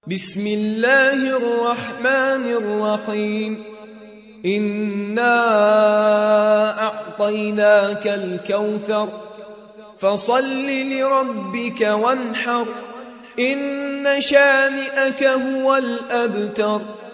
بسم الله الرحمن الرحيم إنا أعطيناك الكوثر فصل لربك وانحر إن شانئك هو الأبتر